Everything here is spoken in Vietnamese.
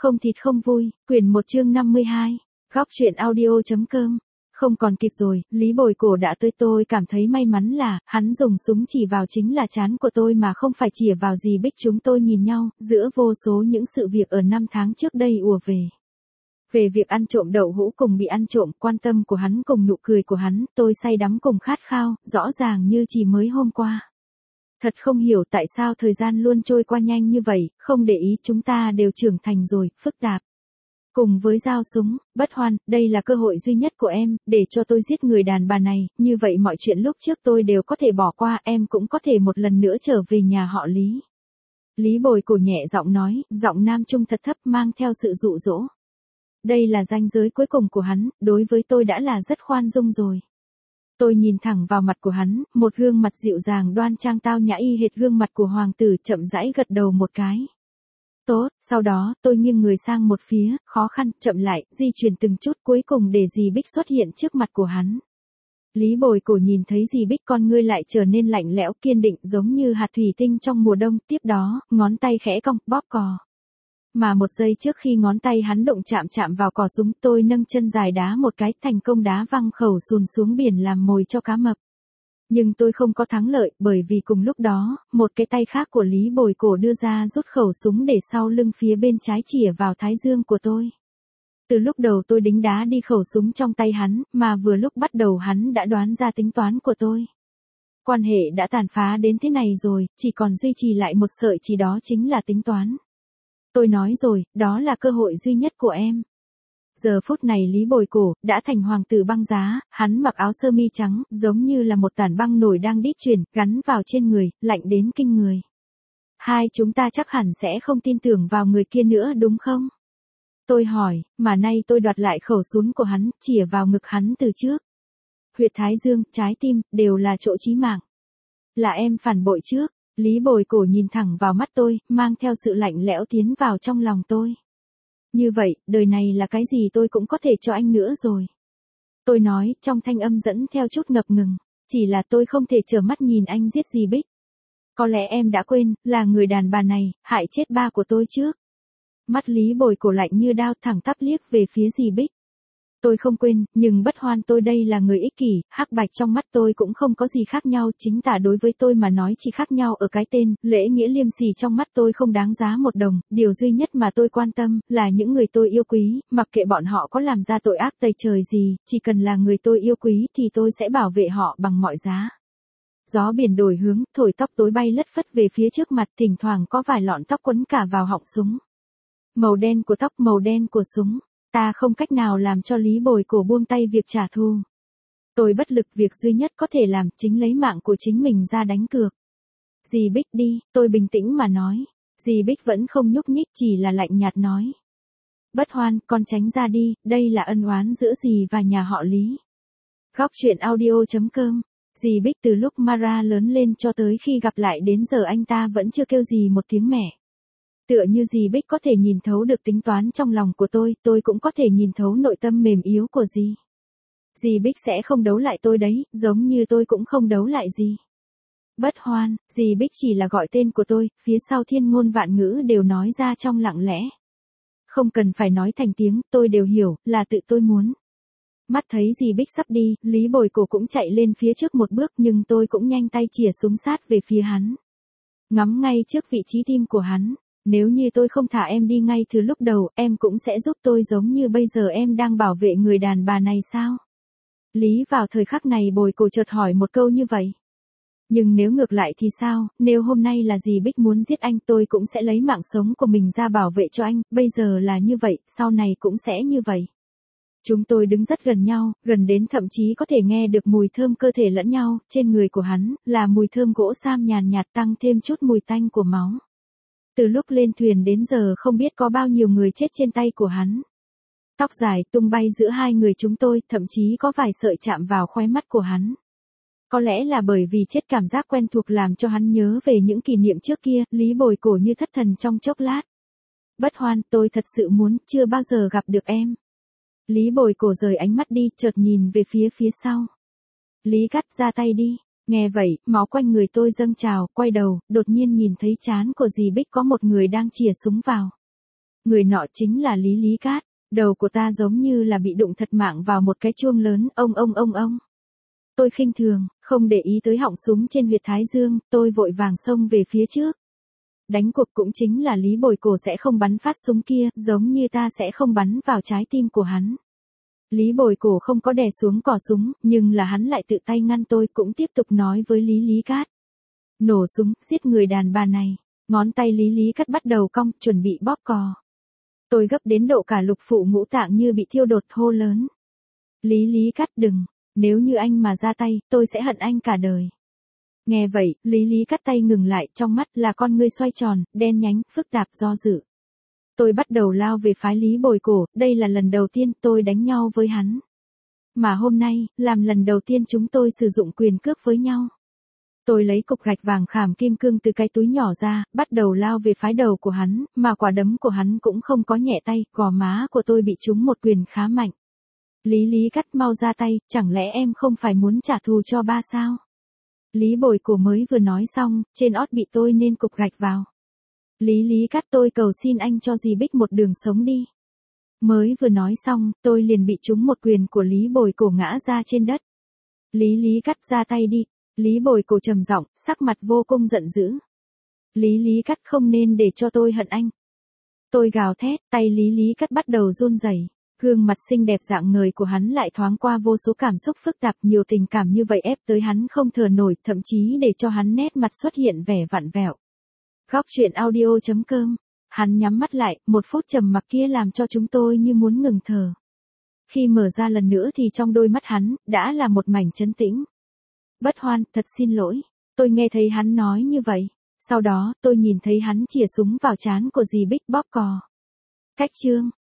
Không thịt không vui, quyển 1 chương 52, góc truyện audio.com. Không còn kịp rồi, Lý Bồi Cổ đã tới, tôi cảm thấy may mắn là, hắn dùng súng chỉ vào chính là trán của tôi mà không phải chĩa vào dì Bích. Chúng tôi nhìn nhau, giữa vô số những sự việc ở 5 tháng trước đây ùa về. Về việc ăn trộm đậu hũ cùng bị ăn trộm, quan tâm của hắn cùng nụ cười của hắn, tôi say đắm cùng khát khao, rõ ràng như chỉ mới hôm qua. Thật không hiểu tại sao thời gian luôn trôi qua nhanh như vậy, không để ý chúng ta đều trưởng thành rồi, phức tạp. Cùng với dao súng, Bất Hoan, đây là cơ hội duy nhất của em, để cho tôi giết người đàn bà này, như vậy mọi chuyện lúc trước tôi đều có thể bỏ qua, em cũng có thể một lần nữa trở về nhà họ Lý. Lý Bồi Cổ nhẹ giọng nói, giọng nam trung thật thấp mang theo sự dụ dỗ. Đây là ranh giới cuối cùng của hắn, đối với tôi đã là rất khoan dung rồi. Tôi nhìn thẳng vào mặt của hắn, một gương mặt dịu dàng đoan trang tao nhã y hệt gương mặt của hoàng tử, chậm rãi gật đầu một cái. Tốt, sau đó, tôi nghiêng người sang một phía, khó khăn, chậm lại, di chuyển từng chút cuối cùng để dì Bích xuất hiện trước mặt của hắn. Lý Bồi Cổ nhìn thấy dì Bích, con ngươi lại trở nên lạnh lẽo kiên định giống như hạt thủy tinh trong mùa đông, tiếp đó, ngón tay khẽ cong, bóp cò. Mà một giây trước khi ngón tay hắn động chạm vào cò súng, tôi nâng chân dài đá một cái, thành công đá văng khẩu sùn xuống biển làm mồi cho cá mập. Nhưng tôi không có thắng lợi, bởi vì cùng lúc đó, một cái tay khác của Lý Bồi Cổ đưa ra rút khẩu súng để sau lưng phía bên trái chĩa vào thái dương của tôi. Từ lúc đầu tôi đính đá đi khẩu súng trong tay hắn, mà vừa lúc bắt đầu hắn đã đoán ra tính toán của tôi. Quan hệ đã tàn phá đến thế này rồi, chỉ còn duy trì lại một sợi chỉ, đó chính là tính toán. Tôi nói rồi, đó là cơ hội duy nhất của em. Giờ phút này Lý Bồi Cổ đã thành hoàng tử băng giá, hắn mặc áo sơ mi trắng, giống như là một tản băng nổi đang đít chuyển, gắn vào trên người, lạnh đến kinh người. Hai chúng ta chắc hẳn sẽ không tin tưởng vào người kia nữa đúng không? Tôi hỏi, mà nay tôi đoạt lại khẩu súng của hắn, chĩa vào ngực hắn từ trước. Huyệt thái dương, trái tim, đều là chỗ chí mạng. Là em phản bội trước. Lý Bồi Cổ nhìn thẳng vào mắt tôi, mang theo sự lạnh lẽo tiến vào trong lòng tôi. Như vậy, đời này là cái gì tôi cũng có thể cho anh nữa rồi. Tôi nói, trong thanh âm dẫn theo chút ngập ngừng, chỉ là tôi không thể trơ mắt nhìn anh giết dì Bích. Có lẽ em đã quên, là người đàn bà này, hại chết ba của tôi trước. Mắt Lý Bồi Cổ lạnh như đao, thẳng tắp liếc về phía dì Bích. Tôi không quên, nhưng Bất Hoan, tôi đây là người ích kỷ, hắc bạch trong mắt tôi cũng không có gì khác nhau, chính tả đối với tôi mà nói chỉ khác nhau ở cái tên, lễ nghĩa liêm sỉ trong mắt tôi không đáng giá một đồng, điều duy nhất mà tôi quan tâm, là những người tôi yêu quý, mặc kệ bọn họ có làm ra tội ác tày trời gì, chỉ cần là người tôi yêu quý thì tôi sẽ bảo vệ họ bằng mọi giá. Gió biển đổi hướng, thổi tóc tối bay lất phất về phía trước mặt, thỉnh thoảng có vài lọn tóc quấn cả vào họng súng. Màu đen của tóc, màu đen của súng. Ta không cách nào làm cho Lý Bồi Cổ buông tay việc trả thù. Tôi bất lực, việc duy nhất có thể làm chính lấy mạng của chính mình ra đánh cược. Dì Bích đi, tôi bình tĩnh mà nói. Dì Bích vẫn không nhúc nhích, chỉ là lạnh nhạt nói. Bất Hoan, con tránh ra đi, đây là ân oán giữa dì và nhà họ Lý. Góc truyện audio.com. Dì Bích từ lúc Mara lớn lên cho tới khi gặp lại đến giờ anh ta vẫn chưa kêu gì một tiếng mẹ. Tựa như dì Bích có thể nhìn thấu được tính toán trong lòng của tôi cũng có thể nhìn thấu nội tâm mềm yếu của dì. Dì Bích sẽ không đấu lại tôi đấy, giống như tôi cũng không đấu lại dì. Bất Hoan, dì Bích chỉ là gọi tên của tôi, phía sau thiên ngôn vạn ngữ đều nói ra trong lặng lẽ. Không cần phải nói thành tiếng, tôi đều hiểu, là tự tôi muốn. Mắt thấy dì Bích sắp đi, Lý Bồi Cổ cũng chạy lên phía trước một bước, nhưng tôi cũng nhanh tay chĩa súng sát về phía hắn. Ngắm ngay trước vị trí tim của hắn. Nếu như tôi không thả em đi ngay từ lúc đầu, em cũng sẽ giúp tôi giống như bây giờ em đang bảo vệ người đàn bà này sao? Lý vào thời khắc này Bồi Cổ chợt hỏi một câu như vậy. Nhưng nếu ngược lại thì sao, nếu hôm nay là dì Bích muốn giết anh, tôi cũng sẽ lấy mạng sống của mình ra bảo vệ cho anh, bây giờ là như vậy, sau này cũng sẽ như vậy. Chúng tôi đứng rất gần nhau, gần đến thậm chí có thể nghe được mùi thơm cơ thể lẫn nhau, trên người của hắn, là mùi thơm gỗ sam nhàn nhạt tăng thêm chút mùi tanh của máu. Từ lúc lên thuyền đến giờ không biết có bao nhiêu người chết trên tay của hắn. Tóc dài tung bay giữa hai người chúng tôi, thậm chí có vài sợi chạm vào khóe mắt của hắn. Có lẽ là bởi vì chết cảm giác quen thuộc làm cho hắn nhớ về những kỷ niệm trước kia, Lý Bồi Cổ như thất thần trong chốc lát. Bất Hoan, tôi thật sự muốn, chưa bao giờ gặp được em. Lý Bồi Cổ rời ánh mắt đi, chợt nhìn về phía sau. Lý cắt ra tay đi. Nghe vậy, máu quanh người tôi dâng trào, quay đầu, đột nhiên nhìn thấy trán của dì Bích có một người đang chĩa súng vào. Người nọ chính là Lý Lý Cát. Đầu của ta giống như là bị đụng thật mạng vào một cái chuông lớn, ông. Tôi khinh thường, không để ý tới họng súng trên huyệt thái dương, tôi vội vàng xông về phía trước. Đánh cuộc cũng chính là Lý Bồi Cổ sẽ không bắn phát súng kia, giống như ta sẽ không bắn vào trái tim của hắn. Lý Bồi Cổ không có đè xuống cò súng, nhưng là hắn lại tự tay ngăn tôi, cũng tiếp tục nói với Lý Lý Cát. Nổ súng, giết người đàn bà này. Ngón tay Lý Lý Cát bắt đầu cong, chuẩn bị bóp cò. Tôi gấp đến độ cả lục phủ ngũ tạng như bị thiêu đột, hô lớn. Lý Lý Cát đừng, nếu như anh mà ra tay, tôi sẽ hận anh cả đời. Nghe vậy, Lý Lý Cát tay ngừng lại, trong mắt là con ngươi xoay tròn, đen nhánh, phức tạp, do dự. Tôi bắt đầu lao về phái Lý Bồi Cổ, đây là lần đầu tiên tôi đánh nhau với hắn. Mà hôm nay, làm lần đầu tiên chúng tôi sử dụng quyền cước với nhau. Tôi lấy cục gạch vàng khảm kim cương từ cái túi nhỏ ra, bắt đầu lao về phái đầu của hắn, mà quả đấm của hắn cũng không có nhẹ tay, gò má của tôi bị trúng một quyền khá mạnh. Lý Lý Cát mau ra tay, chẳng lẽ em không phải muốn trả thù cho ba sao? Lý Bồi Cổ mới vừa nói xong, trên ót bị tôi nên cục gạch vào. Lý Lý Cát, tôi cầu xin anh cho dì Bích một đường sống đi. Mới vừa nói xong, tôi liền bị trúng một quyền của Lý Bồi Cổ ngã ra trên đất. Lý Lý Cát, ra tay đi. Lý Bồi Cổ trầm giọng, sắc mặt vô cùng giận dữ. Lý Lý Cát, không nên để cho tôi hận anh. Tôi gào thét, tay Lý Lý Cát bắt đầu run rẩy. Gương mặt xinh đẹp dạng người của hắn lại thoáng qua vô số cảm xúc phức tạp, nhiều tình cảm như vậy ép tới hắn không thở nổi, thậm chí để cho hắn nét mặt xuất hiện vẻ vặn vẹo. Góc truyện audio.com. Hắn nhắm mắt lại, 1 phút trầm mặc kia làm cho chúng tôi như muốn ngừng thở. Khi mở ra lần nữa thì trong đôi mắt hắn, đã là một mảnh trấn tĩnh. Bất Hoan, thật xin lỗi. Tôi nghe thấy hắn nói như vậy. Sau đó, tôi nhìn thấy hắn chìa súng vào trán của dì Bích bóp cò. Cách chương.